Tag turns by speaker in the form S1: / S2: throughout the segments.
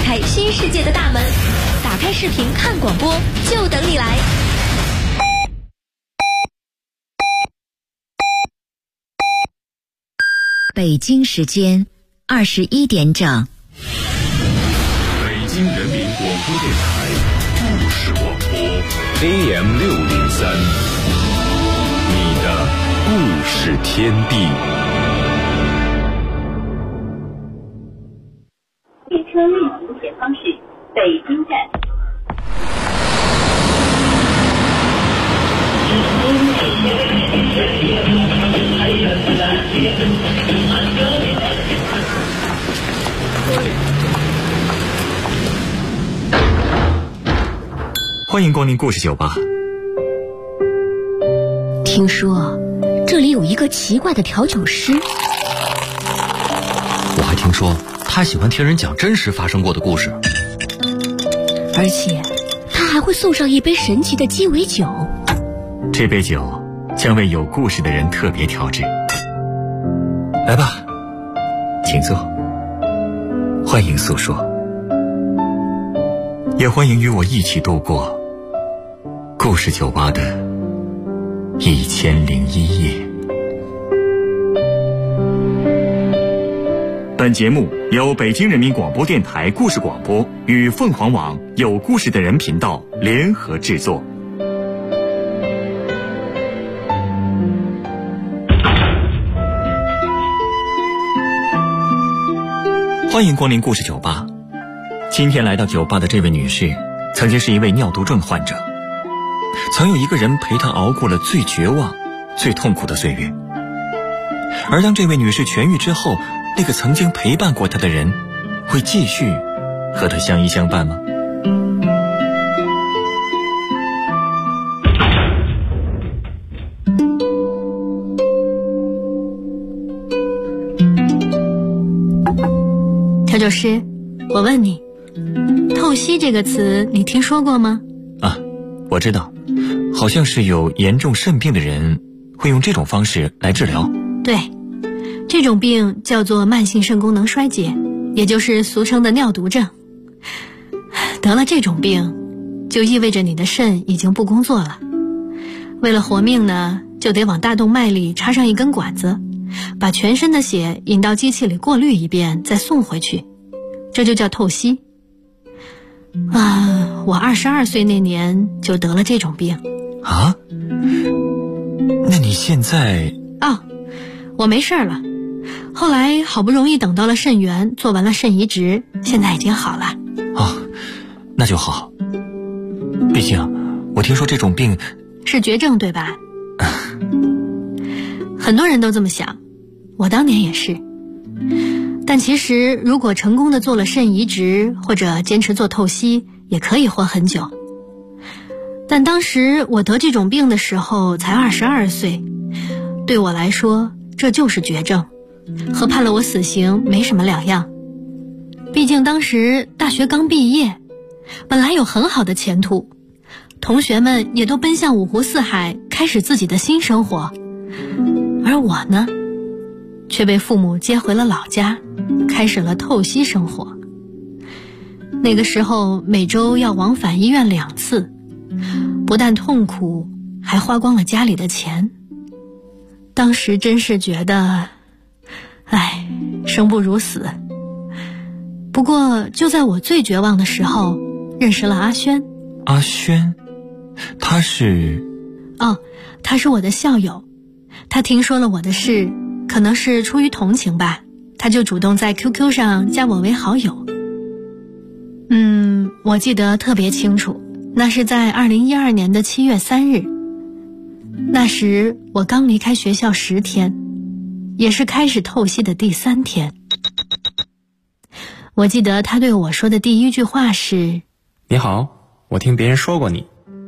S1: 开新世界的大门。打开视频看广播，就等你来。
S2: 北京时间21点整。
S3: 北京人民广播电台故事广播 AM603，你的故事天地。
S4: 列车运行前方是北京站。
S5: 欢迎光临故事酒吧。
S2: 听说这里有一个奇怪的调酒师，
S6: 我还听说他喜欢听人讲真实发生过的故事，
S2: 而且他还会送上一杯神奇的鸡尾酒。
S5: 这杯酒将为有故事的人特别调制。来吧，请坐，欢迎诉说，也欢迎与我一起度过故事酒吧的1001夜。本节目由北京人民广播电台故事广播与凤凰网有故事的人频道联合制作。欢迎光临故事酒吧。今天来到酒吧的这位女士，曾经是一位尿毒症患者，曾有一个人陪她熬过了最绝望、最痛苦的岁月。而当这位女士痊愈之后，那个曾经陪伴过她的人，会继续和她相依相伴吗？
S7: 调酒师，我问你，透析这个词你听说过吗？
S5: 啊，我知道，好像是有严重肾病的人会用这种方式来治疗。
S7: 对，这种病叫做慢性肾功能衰竭，也就是俗称的尿毒症。得了这种病，就意味着你的肾已经不工作了。为了活命呢，就得往大动脉里插上一根管子，把全身的血引到机器里过滤一遍，再送回去，这就叫透析。我22岁那年就得了这种病。
S5: 啊？那你现在？
S7: 我没事了。后来好不容易等到了肾源，做完了肾移植，现在已经好了。
S5: 那就好。毕竟我听说这种病
S7: 是绝症，对吧？很多人都这么想，我当年也是。但其实如果成功的做了肾移植，或者坚持做透析，也可以活很久。但当时我得这种病的时候才22岁，对我来说这就是绝症，和判了我死刑没什么两样。毕竟当时大学刚毕业，本来有很好的前途，同学们也都奔向五湖四海，开始自己的新生活。而我呢，却被父母接回了老家，开始了透析生活。那个时候每周要往返医院2次，不但痛苦，还花光了家里的钱。当时真是觉得，生不如死。不过就在我最绝望的时候，认识了阿轩。
S5: 阿轩？他是？
S7: 他是我的校友。他听说了我的事，可能是出于同情吧，他就主动在 QQ 上加我为好友。我记得特别清楚，那是在2012年的7月3日。那时我刚离开学校10天，也是开始透析的第3天。我记得他对我说的第一句话是：
S8: 你好，我听别人说过你。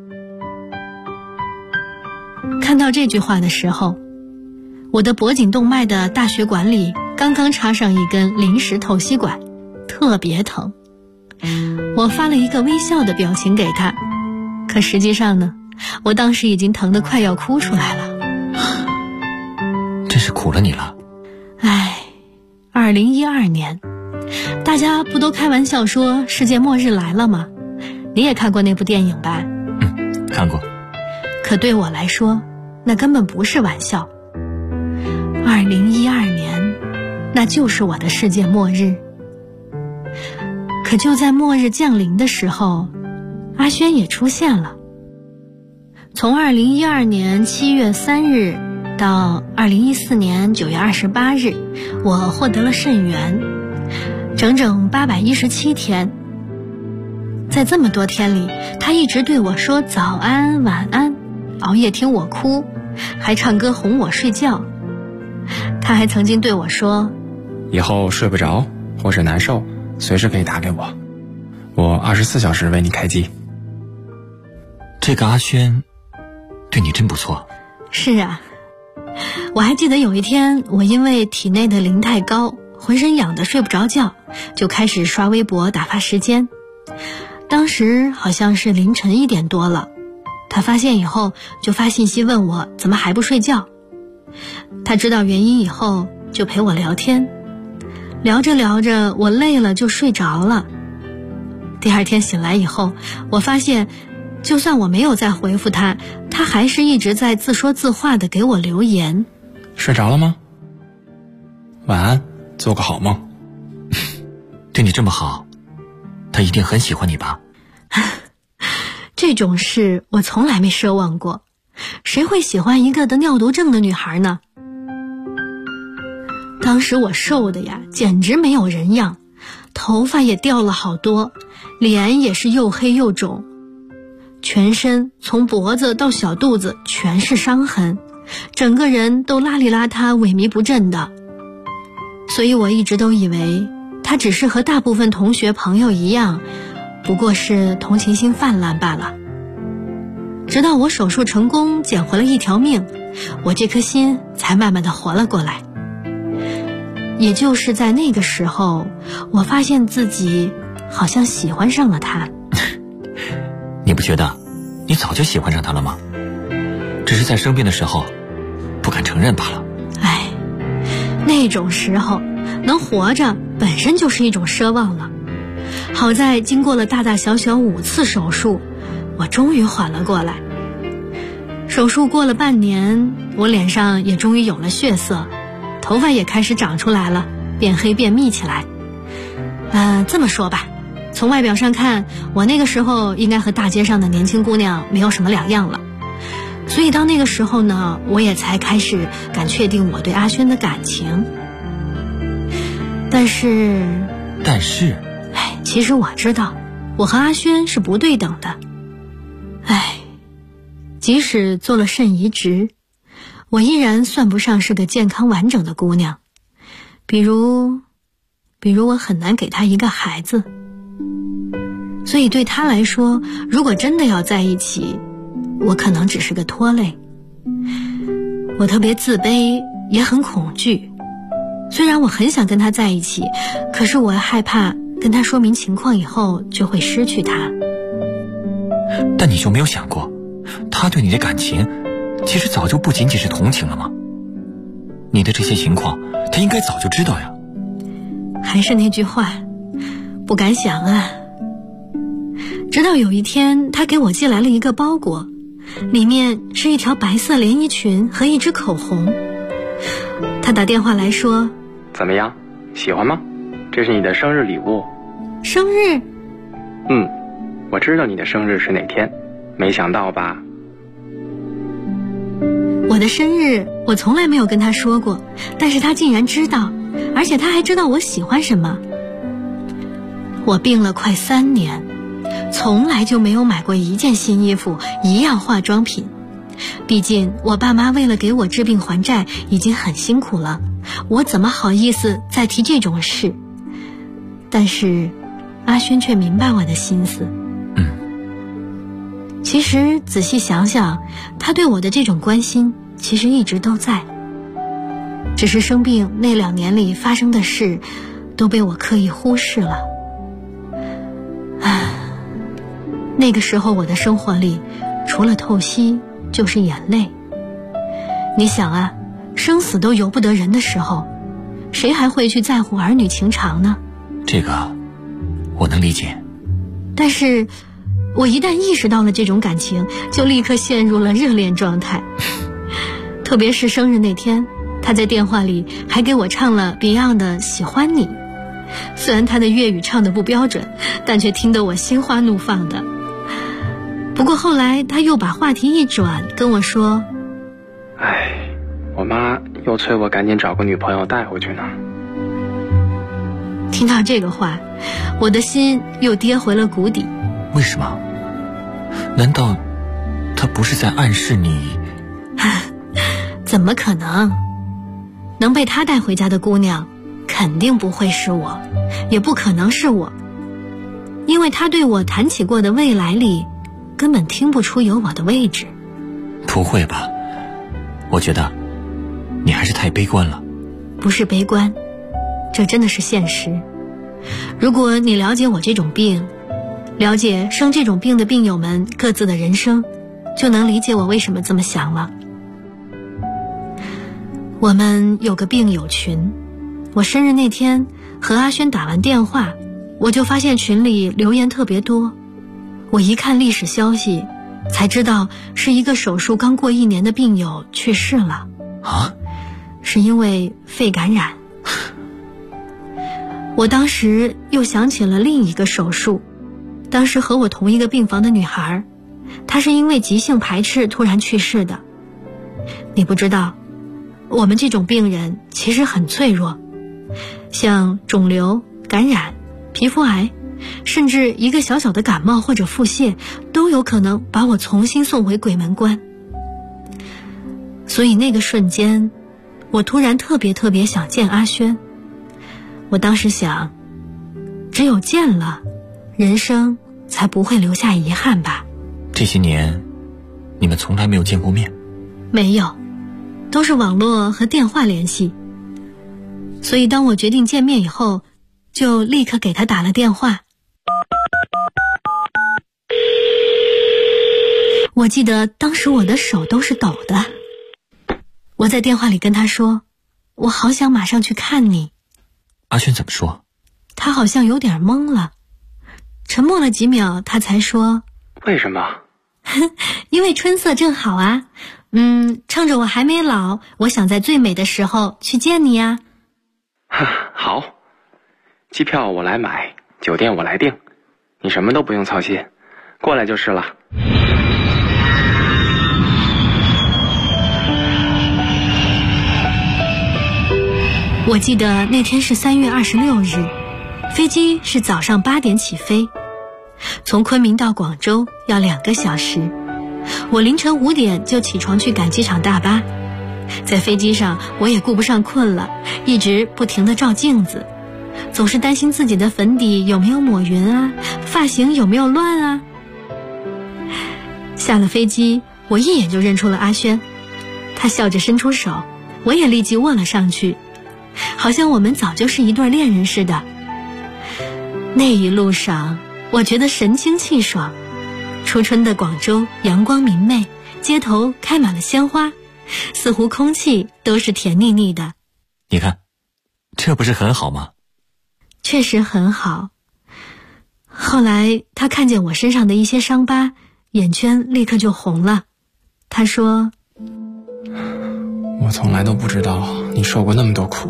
S7: 看到这句话的时候，我的脖颈动脉的大血管里刚刚插上一根临时透析管，特别疼。我发了一个微笑的表情给他，可实际上呢，我当时已经疼得快要哭出来了。
S5: 真是苦了你了。
S7: 2012年， 大家不都开玩笑说世界末日来了吗？你也看过那部电影吧？
S5: 看过。
S7: 可对我来说，那根本不是玩笑。2012年，那就是我的世界末日。可就在末日降临的时候，阿轩也出现了。从2012年7月3日到2014年9月28日，我获得了肾源，整整817天。在这么多天里，他一直对我说早安晚安，熬夜听我哭，还唱歌哄我睡觉。他还曾经对我说，
S8: 以后睡不着或是难受，随时可以打给我，我24小时为你开机。
S5: 这个阿轩对你真不错。
S7: 是啊，我还记得有一天，我因为体内的磷太高，浑身痒得睡不着觉，就开始刷微博打发时间。当时好像是凌晨1点多了，他发现以后就发信息问我怎么还不睡觉。他知道原因以后就陪我聊天，聊着聊着我累了就睡着了。第二天醒来以后，我发现就算我没有再回复他，他还是一直在自说自话的给我留言。
S8: 睡着了吗？晚安，做个好梦。
S5: 对你这么好，他一定很喜欢你吧？
S7: 这种事我从来没奢望过，谁会喜欢一个得尿毒症的女孩呢？当时我瘦的呀，简直没有人样，头发也掉了好多，脸也是又黑又肿，全身从脖子到小肚子全是伤痕，整个人都邋里邋遢萎靡不振的。所以我一直都以为他只是和大部分同学朋友一样，不过是同情心泛滥罢了。直到我手术成功捡回了一条命，我这颗心才慢慢的活了过来。也就是在那个时候，我发现自己好像喜欢上了他。
S5: 你不觉得你早就喜欢上他了吗？只是在生病的时候不敢承认罢了。
S7: 哎，那种时候能活着本身就是一种奢望了。好在经过了大大小小5次手术，我终于缓了过来。手术过了半年，我脸上也终于有了血色，头发也开始长出来了，变黑变密起来。这么说吧，从外表上看，我那个时候应该和大街上的年轻姑娘没有什么两样了。所以到那个时候呢，我也才开始敢确定我对阿轩的感情。但是，其实我知道，我和阿轩是不对等的。即使做了肾移植，我依然算不上是个健康完整的姑娘。比如我很难给他一个孩子。所以对他来说，如果真的要在一起，我可能只是个拖累。我特别自卑，也很恐惧。虽然我很想跟他在一起，可是我害怕跟他说明情况以后就会失去他。
S5: 但你就没有想过，他对你的感情其实早就不仅仅是同情了吗？你的这些情况他应该早就知道呀。
S7: 还是那句话，不敢想啊。直到有一天，他给我寄来了一个包裹，里面是一条白色连衣裙和一支口红。他打电话来说，
S8: 怎么样，喜欢吗？这是你的生日礼物。
S7: 生日？
S8: 我知道你的生日是哪天，没想到吧？
S7: 我的生日我从来没有跟他说过，但是他竟然知道，而且他还知道我喜欢什么。我病了快3年，从来就没有买过一件新衣服，一样化妆品。毕竟我爸妈为了给我治病还债已经很辛苦了，我怎么好意思再提这种事？但是阿轩却明白我的心思。其实仔细想想，他对我的这种关心其实一直都在，只是生病那2年里发生的事都被我刻意忽视了。那个时候我的生活里除了透析就是眼泪。你想啊，生死都由不得人的时候，谁还会去在乎儿女情长呢？
S5: 这个我能理解。
S7: 但是我一旦意识到了这种感情，就立刻陷入了热恋状态。特别是生日那天，他在电话里还给我唱了 Beyond 的《喜欢你》，虽然他的粤语唱得不标准，但却听得我心花怒放的。不过后来他又把话题一转，跟我说：
S8: 我妈又催我赶紧找个女朋友带回去呢。
S7: 听到这个话，我的心又跌回了谷底。
S5: 为什么？难道他不是在暗示你？
S7: 怎么可能？能被他带回家的姑娘肯定不会是我，也不可能是我，因为他对我谈起过的未来里根本听不出有我的位置。
S5: 不会吧？我觉得你还是太悲观了。
S7: 不是悲观，这真的是现实。如果你了解我这种病，了解生这种病的病友们各自的人生，就能理解我为什么这么想了。我们有个病友群，我生日那天和阿轩打完电话，我就发现群里留言特别多。我一看历史消息，才知道是一个手术刚过1年的病友去世了。
S5: 啊？
S7: 是因为肺感染。我当时又想起了另一个手术，当时和我同一个病房的女孩，她是因为急性排斥突然去世的。你不知道，我们这种病人其实很脆弱，像肿瘤、感染、皮肤癌，甚至一个小小的感冒或者腹泻，都有可能把我重新送回鬼门关。所以那个瞬间，我突然特别想见阿轩。我当时想，只有见了，人生才不会留下遗憾吧。
S5: 这些年你们从来没有见过面？
S7: 没有，都是网络和电话联系。所以当我决定见面以后，就立刻给他打了电话。我记得当时我的手都是抖的。我在电话里跟他说，我好想马上去看你。
S5: 阿轩怎么说？
S7: 他好像有点懵了，沉默了几秒，他才说：
S8: 为什么？
S7: 因为春色正好啊。趁着我还没老，我想在最美的时候去见你啊。
S8: 好，机票我来买，酒店我来订，你什么都不用操心，过来就是了。
S7: 我记得那天是3月26日，飞机是早上8点起飞，从昆明到广州要2个小时。我凌晨5点就起床去赶机场大巴，在飞机上我也顾不上困了，一直不停地照镜子，总是担心自己的粉底有没有抹匀啊，发型有没有乱啊。下了飞机，我一眼就认出了阿轩，他笑着伸出手，我也立即握了上去，好像我们早就是一对恋人似的。那一路上我觉得神清气爽，初春的广州阳光明媚，街头开满了鲜花，似乎空气都是甜腻腻的。
S5: 你看，这不是很好吗？
S7: 确实很好。后来他看见我身上的一些伤疤，眼圈立刻就红了。他说：
S8: 我从来都不知道你受过那么多苦，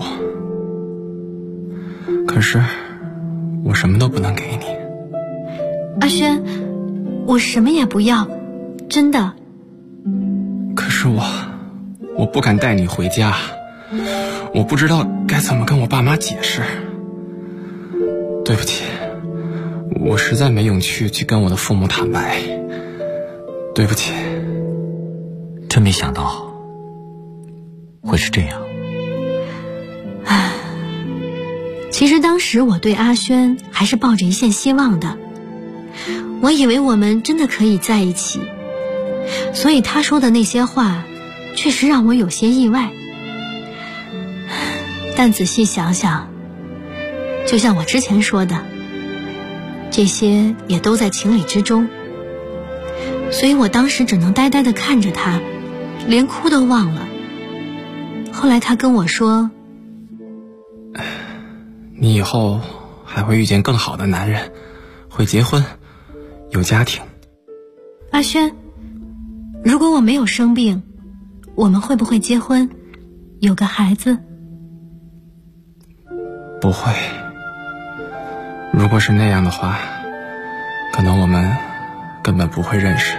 S8: 可是我什么都不能给你。
S7: 阿轩，我什么也不要，真的。
S8: 可是我不敢带你回家，我不知道该怎么跟我爸妈解释。对不起，我实在没勇气去跟我的父母坦白，对不起。
S5: 真没想到会是这样。
S7: 其实当时我对阿轩还是抱着一线希望的，我以为我们真的可以在一起，所以他说的那些话确实让我有些意外。但仔细想想，就像我之前说的，这些也都在情理之中。所以我当时只能呆呆地看着他，连哭都忘了。后来他跟我说，
S8: 你以后还会遇见更好的男人，会结婚，有家庭。
S7: 阿轩，如果我没有生病，我们会不会结婚，有个孩子？
S8: 不会。如果是那样的话，可能我们根本不会认识。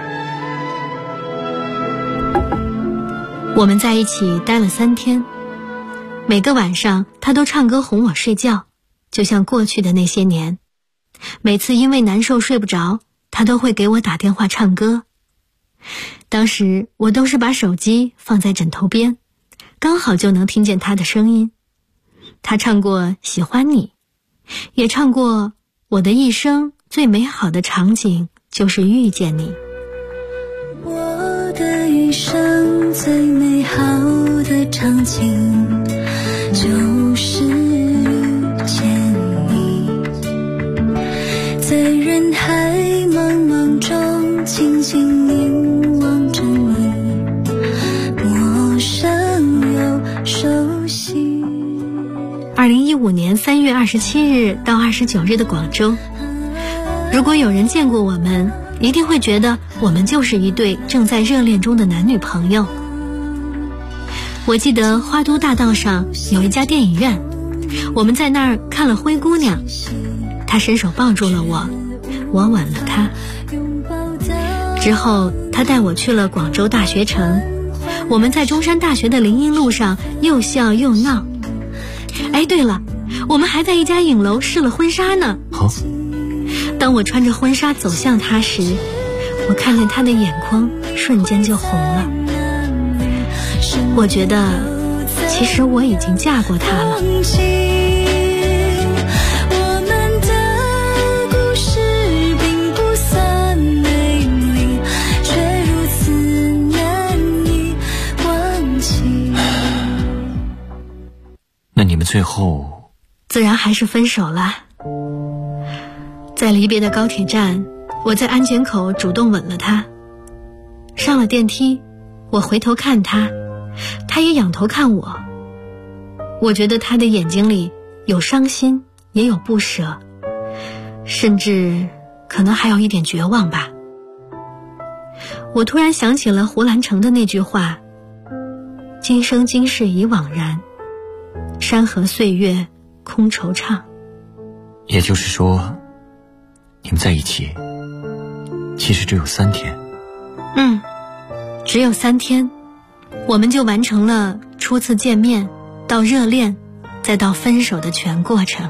S7: 我们在一起待了3天，每个晚上他都唱歌哄我睡觉，就像过去的那些年。每次因为难受睡不着，他都会给我打电话唱歌。当时我都是把手机放在枕头边，刚好就能听见他的声音。他唱过《喜欢你》，也唱过我的一生最美好的场景就是遇见你。
S9: 我的一生最美好的场景就是遇见你，在人海茫茫中静静凝望着你，陌生又熟悉。
S7: 2015年3月27日到29日的广州，如果有人见过我们，一定会觉得我们就是一对正在热恋中的男女朋友。我记得花都大道上有一家电影院，我们在那儿看了《灰姑娘》，他伸手抱住了我，我吻了他。之后他带我去了广州大学城，我们在中山大学的林荫路上又笑又闹。哎，对了，我们还在一家影楼试了婚纱呢。当我穿着婚纱走向他时，我看见他的眼眶瞬间就红了。我觉得其实我已经嫁过他了。
S9: 我们的故事并不算美丽，却如此难以忘记。
S5: 那你们最后
S7: 自然还是分手了。在离别的高铁站，我在安检口主动吻了他。上了电梯，我回头看他，他也仰头看我。我觉得他的眼睛里有伤心，也有不舍，甚至可能还有一点绝望吧。我突然想起了胡兰成的那句话：今生今世已惘然，山河岁月空惆怅。
S5: 也就是说，你们在一起其实只有3天。
S7: 只有3天，我们就完成了初次见面到热恋再到分手的全过程。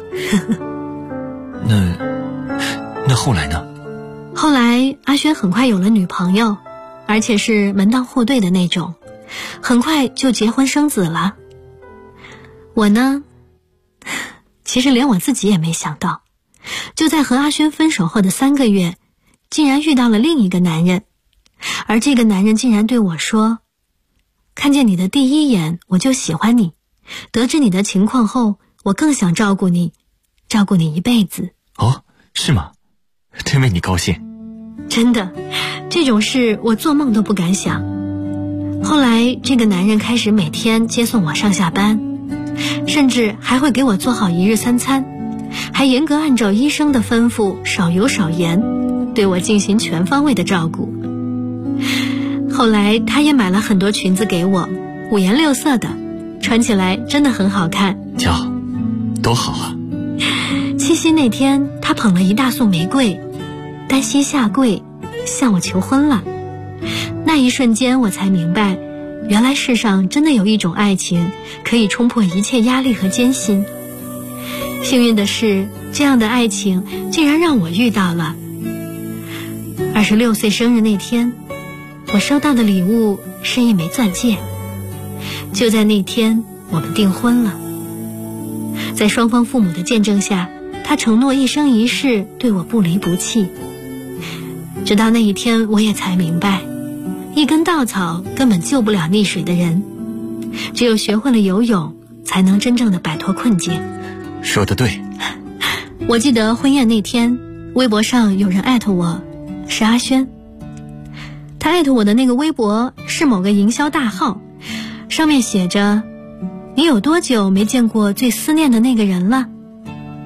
S5: 那后来呢？
S7: 后来阿轩很快有了女朋友，而且是门当户对的那种，很快就结婚生子了。我呢，其实连我自己也没想到，就在和阿轩分手后的3个月，竟然遇到了另一个男人。而这个男人竟然对我说：看见你的第一眼我就喜欢你，得知你的情况后，我更想照顾你一辈子。
S5: 哦，是吗？真为你高兴。
S7: 真的，这种事我做梦都不敢想。后来这个男人开始每天接送我上下班，甚至还会给我做好1日3餐，还严格按照医生的吩咐少油少盐，对我进行全方位的照顾。后来他也买了很多裙子给我，5颜6色的，穿起来真的很好看。
S5: 瞧，多好啊。
S7: 七夕那天，他捧了一大束玫瑰，单膝下跪向我求婚了。那一瞬间我才明白，原来世上真的有一种爱情可以冲破一切压力和艰辛。幸运的是，这样的爱情竟然让我遇到了。26岁生日那天，我收到的礼物是一枚钻戒。就在那天，我们订婚了。在双方父母的见证下，他承诺一生一世对我不离不弃。直到那一天，我也才明白，一根稻草根本救不了溺水的人，只有学会了游泳，才能真正的摆脱困境。
S5: 说得对。
S7: 我记得婚宴那天，微博上有人艾特我，是阿轩。他艾特我的那个微博是某个营销大号，上面写着：你有多久没见过最思念的那个人了？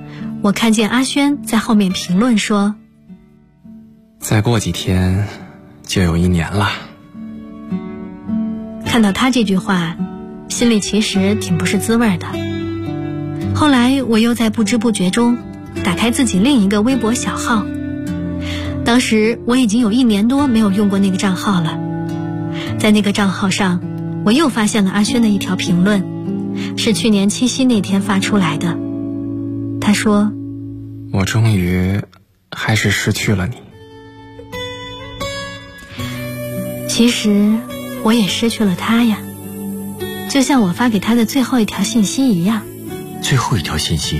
S7: 我看见阿轩在后面评论说，
S8: 再过几天就有1年了。
S7: 看到他这句话，心里其实挺不是滋味的。后来我又在不知不觉中打开自己另一个微博小号，当时我已经有1年多没有用过那个账号了。在那个账号上，我又发现了阿轩的一条评论，是去年7夕那天发出来的。他说，
S8: 我终于还是失去了你。
S7: 其实我也失去了他呀，就像我发给他的最后一条信息一样。
S5: 最后一条信息？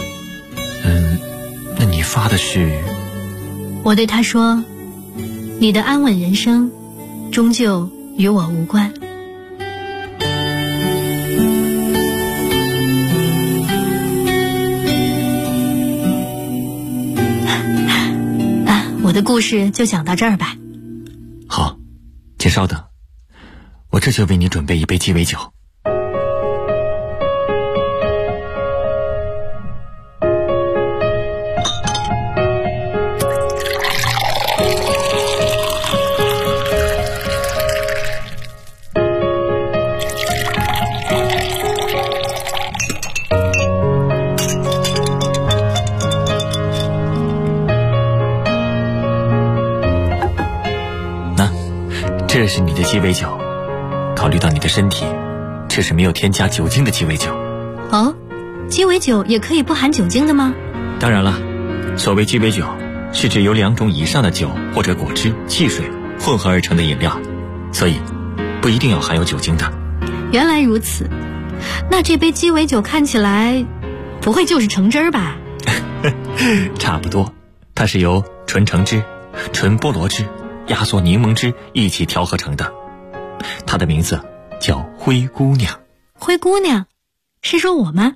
S5: 那你发的是？
S7: 我对他说，你的安稳人生终究与我无关。我的故事就讲到这儿吧。
S5: 好，请稍等，我这就为你准备一杯鸡尾酒。这是你的鸡尾酒，考虑到你的身体，这是没有添加酒精的鸡尾酒。
S7: 哦，鸡尾酒也可以不含酒精的吗？
S5: 当然了，所谓鸡尾酒，是指由2种以上的酒或者果汁、汽水混合而成的饮料，所以不一定要含有酒精的。
S7: 原来如此，那这杯鸡尾酒看起来不会就是橙汁儿吧？
S5: 差不多，它是由纯橙汁、纯菠萝汁、压缩柠檬汁一起调合成的，它的名字叫灰姑娘。
S7: 灰姑娘？是说我吗？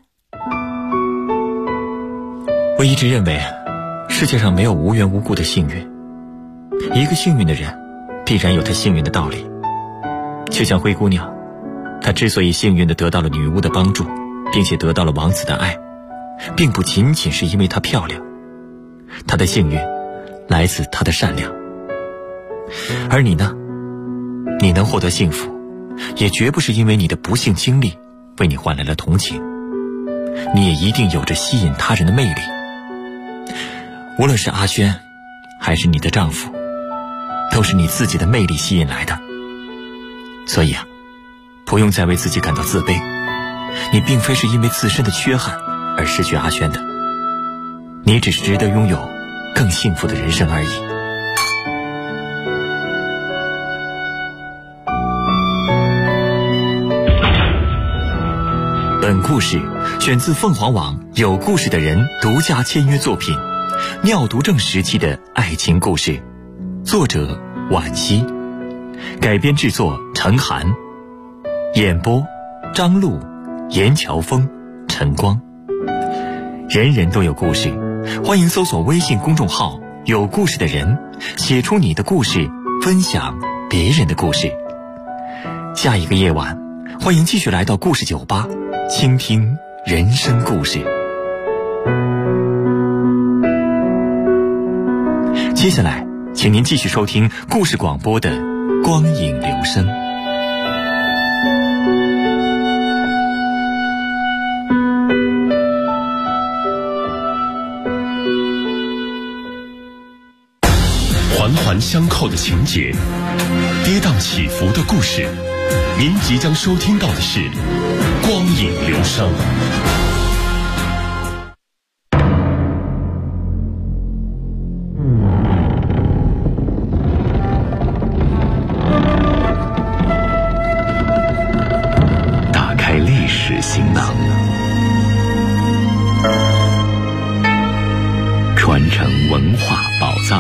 S5: 我一直认为世界上没有无缘无故的幸运，一个幸运的人必然有他幸运的道理。就像灰姑娘，她之所以幸运地得到了女巫的帮助，并且得到了王子的爱，并不仅仅是因为她漂亮，她的幸运来自她的善良。而你呢？你能获得幸福，也绝不是因为你的不幸经历为你换来了同情，你也一定有着吸引他人的魅力。无论是阿轩还是你的丈夫，都是你自己的魅力吸引来的。所以不用再为自己感到自卑，你并非是因为自身的缺憾而失去阿轩的，你只是值得拥有更幸福的人生而已。本故事选自凤凰网有故事的人独家签约作品《尿毒症时期的爱情故事》，作者惋惜，改编制作陈寒，演播张璐、严乔峰、陈光。人人都有故事，欢迎搜索微信公众号有故事的人，写出你的故事，分享别人的故事。下一个夜晚，欢迎继续来到故事酒吧，倾听人生故事。接下来请您继续收听故事广播的光影留声。
S3: 环环相扣的情节，跌宕起伏的故事，您即将收听到的是光影留声。打开历史行囊，传承文化宝藏。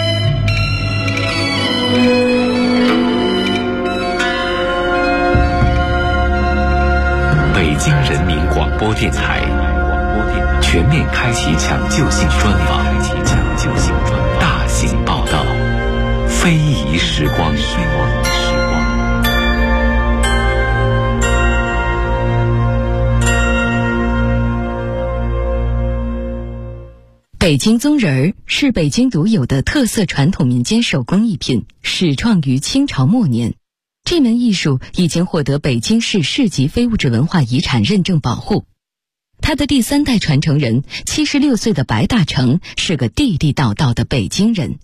S3: 北京人民广播电台全面开启抢救性专访，大型报道，非遗时光。
S10: 北京宗人是北京独有的特色传统民间手工艺品，始创于清朝末年。这门艺术已经获得北京市市级非物质文化遗产认证保护。他的第3代传承人76岁的白大成是个地地道道的北京人。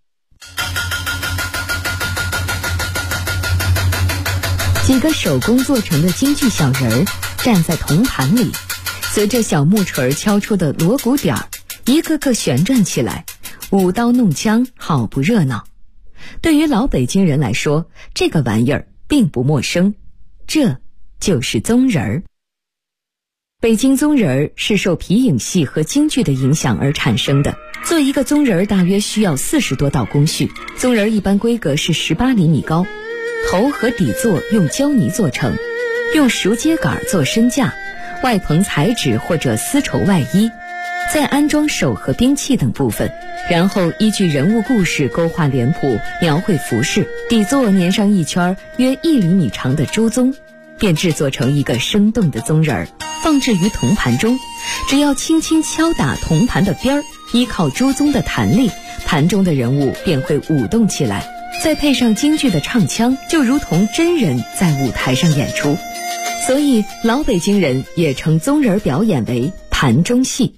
S10: 几个手工做成的京剧小人儿站在铜盘里，随着小木锤敲出的锣鼓点儿，一个个旋转起来，舞刀弄枪，好不热闹。对于老北京人来说，这个玩意儿并不陌生，这就是宗人儿。北京宗人儿是受皮影戏和京剧的影响而产生的。做一个宗人儿大约需要40多道工序，宗人儿一般规格是18厘米高，头和底座用胶泥做成，用熟秸秆做身架，外棚彩纸或者丝绸外衣，再安装手和兵器等部分，然后依据人物故事勾画脸谱，描绘服饰，底座粘上一圈约1厘米长的朱宗，便制作成一个生动的宗人儿，放置于铜盘中。只要轻轻敲打铜盘的边儿，依靠朱宗的弹力，盘中的人物便会舞动起来，再配上京剧的唱腔，就如同真人在舞台上演出。所以老北京人也称宗人表演为盘中戏。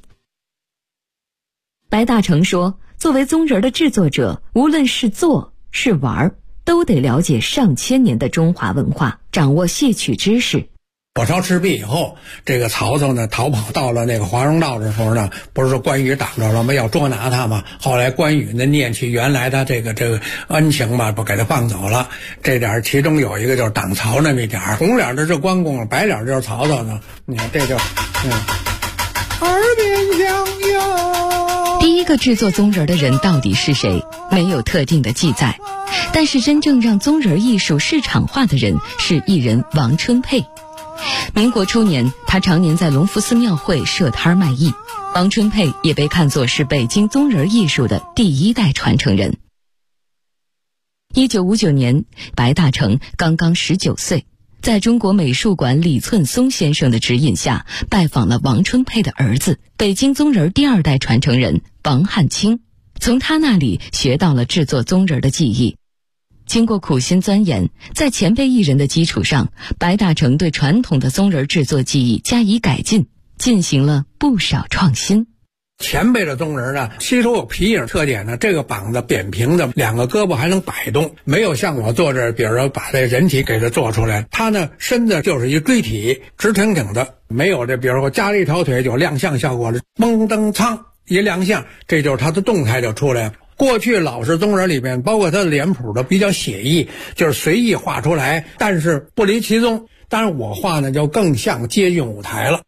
S10: 白大成说，作为宗人的制作者，无论是做是玩，都得了解上千年的中华文化，掌握戏曲知识。
S11: 火烧赤壁以后，这个曹操呢逃跑到了那个华容道的时候呢，不是说关羽挡着了吗？要捉拿他嘛。后来关羽呢念起原来的这个恩情吧，不给他放走了。这点其中有一个就是挡曹那么一点，红脸的是关公，白脸就是曹操呢。你看这就耳边响哟。
S10: 第一个制作宗人的人到底是谁？没有特定的记载，但是真正让宗人艺术市场化的人是艺人王春佩。民国初年，他常年在隆福寺庙会设摊卖艺。王春佩也被看作是北京宗人艺术的第1代传承人。1959年，白大成刚刚19岁，在中国美术馆李寸松先生的指引下，拜访了王春佩的儿子，北京宗人第2代传承人王汉卿，从他那里学到了制作宗人的技艺。经过苦心钻研，在前辈艺人的基础上，白大成对传统的宗人制作技艺加以改进，进行了不少创新。
S11: 前辈的宗人呢，吸收有皮影特点呢，这个膀子扁平的，2个胳膊还能摆动，没有像我做这，比如说把这人体给它做出来。他呢，身子就是一锥体，直挺挺的，没有这，比如说加了一条腿就亮相效果了，嘣噔噌一亮相，这就是他的动态就出来了。过去老式宗人里面，包括他的脸谱的比较写意，就是随意画出来，但是不离其宗。当然我画呢就更像接近舞台了。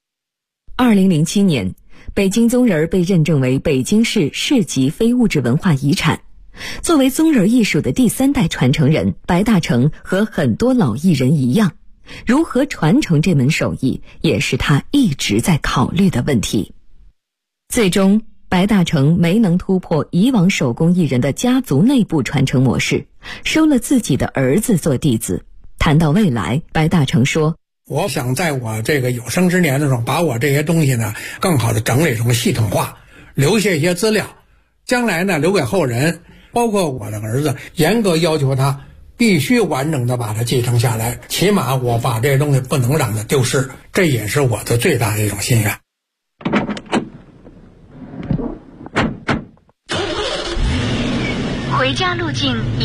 S10: 2007年，北京宗人被认证为北京市市级非物质文化遗产。作为宗人艺术的第3代传承人，白大成和很多老艺人一样，如何传承这门手艺，也是他一直在考虑的问题。最终白大成没能突破以往手工艺人的家族内部传承模式，收了自己的儿子做弟子。谈到未来，白大成说，
S11: 我想在我这个有生之年的时候，把我这些东西呢更好的整理成系统化，留下一些资料，将来呢留给后人，包括我的儿子，严格要求他必须完整的把它继承下来，起码我把这些东西不能让它丢失，这也是我的最大的一种心愿。
S1: 回家路径